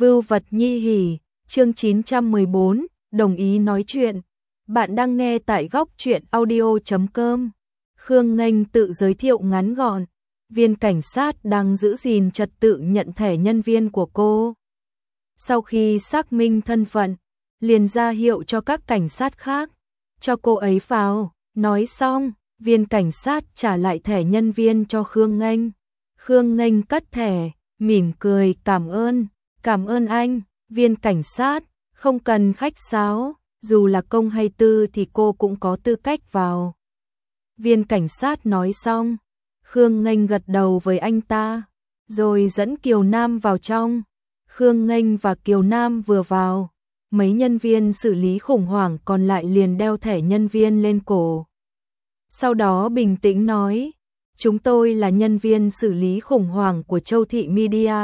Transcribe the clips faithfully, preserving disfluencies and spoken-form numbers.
Vưu vật nhi hỉ, chương chín trăm mười bốn, đồng ý nói chuyện. Bạn đang nghe tại góc truyện audio chấm com. Khương Nghênh tự giới thiệu ngắn gọn. Viên cảnh sát đang giữ gìn trật tự nhận thẻ nhân viên của cô. Sau khi xác minh thân phận, liền ra hiệu cho các cảnh sát khác, cho cô ấy vào. Nói xong, viên cảnh sát trả lại thẻ nhân viên cho Khương Nghênh. Khương Nghênh cất thẻ, mỉm cười cảm ơn. Cảm ơn anh, viên cảnh sát, không cần khách sáo, dù là công hay tư thì cô cũng có tư cách vào. Viên cảnh sát nói xong, Khương Nghênh gật đầu với anh ta, rồi dẫn Kiều Nam vào trong. Khương Nghênh và Kiều Nam vừa vào, mấy nhân viên xử lý khủng hoảng còn lại liền đeo thẻ nhân viên lên cổ. Sau đó bình tĩnh nói, chúng tôi là nhân viên xử lý khủng hoảng của Châu Thị Media.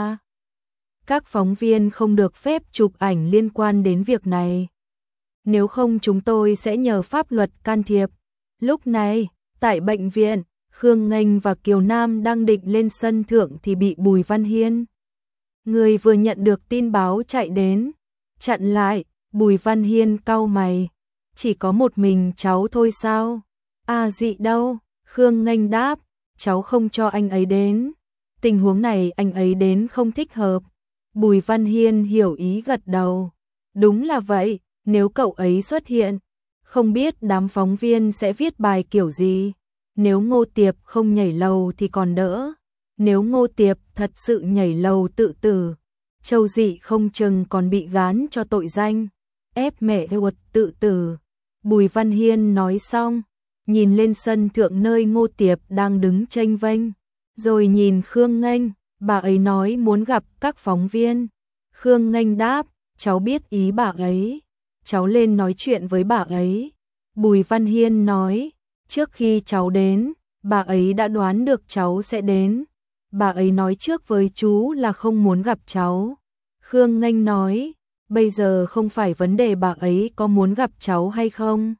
Các phóng viên không được phép chụp ảnh liên quan đến việc này. Nếu không chúng tôi sẽ nhờ pháp luật can thiệp. Lúc này, tại bệnh viện, Khương Nghênh và Kiều Nam đang định lên sân thượng thì bị Bùi Văn Hiên, người vừa nhận được tin báo chạy đến, chặn lại. Bùi Văn Hiên cau mày, chỉ có một mình cháu thôi sao? À Dị đâu? Khương Nghênh đáp, cháu không cho anh ấy đến. Tình huống này anh ấy đến không thích hợp. Bùi Văn Hiên hiểu ý gật đầu. Đúng là vậy, nếu cậu ấy xuất hiện, không biết đám phóng viên sẽ viết bài kiểu gì. Nếu Ngô Tiệp không nhảy lầu thì còn đỡ. Nếu Ngô Tiệp thật sự nhảy lầu tự tử, Châu Dị không chừng còn bị gán cho tội danh ép mẹ ruột tự tử. Bùi Văn Hiên nói xong, nhìn lên sân thượng nơi Ngô Tiệp đang đứng chênh vênh, rồi nhìn Khương Nghênh. Bà ấy nói muốn gặp các phóng viên. Khương Nghênh đáp, cháu biết ý bà ấy, cháu lên nói chuyện với bà ấy. Bùi Văn Hiên nói, trước khi cháu đến, bà ấy đã đoán được cháu sẽ đến. Bà ấy nói trước với chú là không muốn gặp cháu. Khương Nghênh nói, bây giờ không phải vấn đề bà ấy có muốn gặp cháu hay không,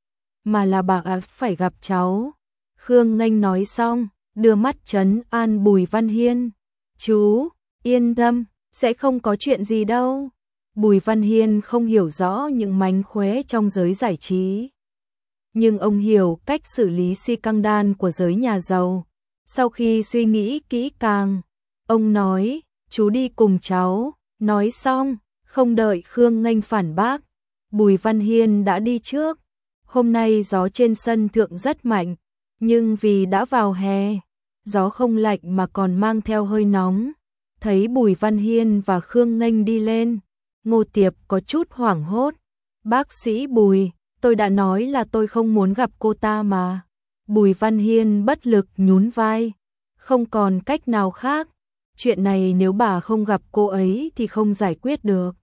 mà là bà ấy phải gặp cháu. Khương Nghênh nói xong, đưa mắt trấn an Bùi Văn Hiên. Chú, yên tâm, sẽ không có chuyện gì đâu. Bùi Văn Hiên không hiểu rõ những mánh khóe trong giới giải trí, nhưng ông hiểu cách xử lý scandal của giới nhà giàu. Sau khi suy nghĩ kỹ càng, ông nói, chú đi cùng cháu. Nói xong, không đợi Khương Nghênh phản bác, Bùi Văn Hiên đã đi trước. Hôm nay gió trên sân thượng rất mạnh, nhưng vì đã vào hè, gió không lạnh mà còn mang theo hơi nóng. Thấy Bùi Văn Hiên và Khương Nghênh đi lên, Ngô Tiệp có chút hoảng hốt. Bác sĩ Bùi, tôi đã nói là tôi không muốn gặp cô ta mà. Bùi Văn Hiên bất lực nhún vai, không còn cách nào khác. Chuyện này nếu bà không gặp cô ấy thì không giải quyết được.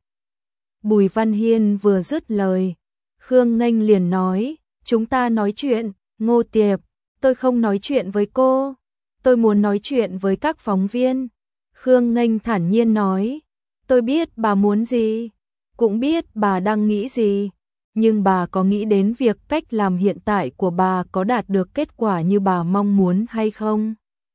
Bùi Văn Hiên vừa dứt lời, Khương Nghênh liền nói, chúng ta nói chuyện. Ngô Tiệp, tôi không nói chuyện với cô, tôi muốn nói chuyện với các phóng viên. Khương Nghênh thản nhiên nói, tôi biết bà muốn gì, cũng biết bà đang nghĩ gì, nhưng bà có nghĩ đến việc cách làm hiện tại của bà có đạt được kết quả như bà mong muốn hay không?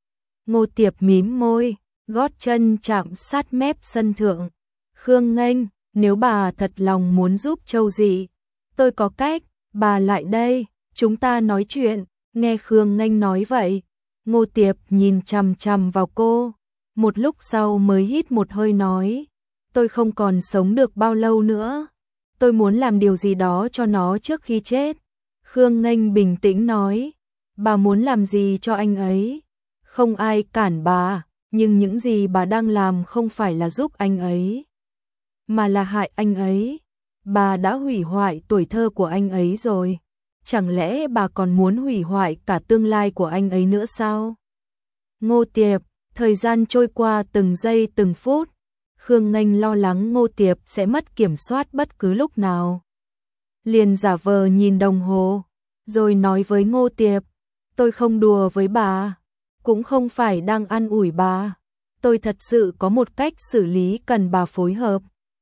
Ngô Tiệp mím môi, gót chân chạm sát mép sân thượng. Khương Nghênh, nếu bà thật lòng muốn giúp Châu Dị, tôi có cách, bà lại đây, chúng ta nói chuyện. Nghe Khương Nghênh nói vậy, Ngô Tiệp nhìn chằm chằm vào cô, một lúc sau mới hít một hơi nói, tôi không còn sống được bao lâu nữa, tôi muốn làm điều gì đó cho nó trước khi chết. Khương Nghênh bình tĩnh nói, bà muốn làm gì cho anh ấy? Không ai cản bà, nhưng những gì bà đang làm không phải là giúp anh ấy, mà là hại anh ấy. Bà đã hủy hoại tuổi thơ của anh ấy rồi. Chẳng lẽ bà còn muốn hủy hoại cả tương lai của anh ấy nữa sao? Ngô Tiệp, thời gian trôi qua từng giây từng phút. Khương Nghênh lo lắng Ngô Tiệp sẽ mất kiểm soát bất cứ lúc nào, liền giả vờ nhìn đồng hồ, rồi nói với Ngô Tiệp, tôi không đùa với bà, cũng không phải đang an ủi bà. Tôi thật sự có một cách xử lý cần bà phối hợp.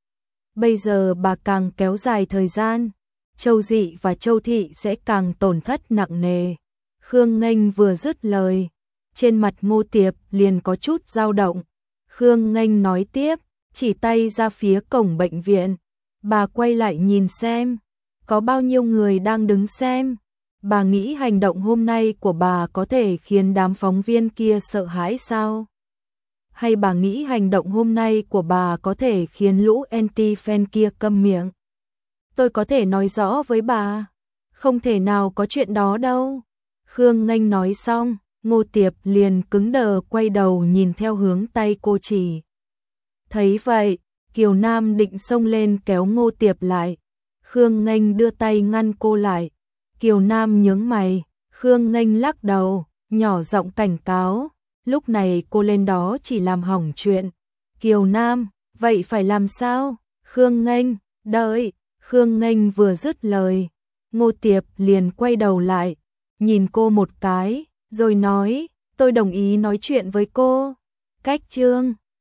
Bây giờ bà càng kéo dài thời gian, Châu Dị và Châu Thị sẽ càng tổn thất nặng nề. Khương Nghênh vừa dứt lời, trên mặt Ngô Tiệp liền có chút dao động. Khương Nghênh nói tiếp, chỉ tay ra phía cổng bệnh viện. Bà quay lại nhìn xem, có bao nhiêu người đang đứng xem. Bà nghĩ hành động hôm nay của bà có thể khiến đám phóng viên kia sợ hãi sao? Hay bà nghĩ hành động hôm nay của bà có thể khiến lũ anti-fan kia câm miệng? Tôi có thể nói rõ với bà, không thể nào có chuyện đó đâu. Khương Nghênh nói xong, Ngô Tiệp liền cứng đờ quay đầu nhìn theo hướng tay cô chỉ. Thấy vậy, Kiều Nam định xông lên kéo Ngô Tiệp lại. Khương Nghênh đưa tay ngăn cô lại. Kiều Nam nhướng mày, Khương Nghênh lắc đầu, nhỏ giọng cảnh cáo. Lúc này cô lên đó chỉ làm hỏng chuyện. Kiều Nam, vậy phải làm sao? Khương Nghênh, đợi. Khương Nghênh vừa dứt lời, Ngô Tiệp liền quay đầu lại, nhìn cô một cái, rồi nói, tôi đồng ý nói chuyện với cô. Cách chương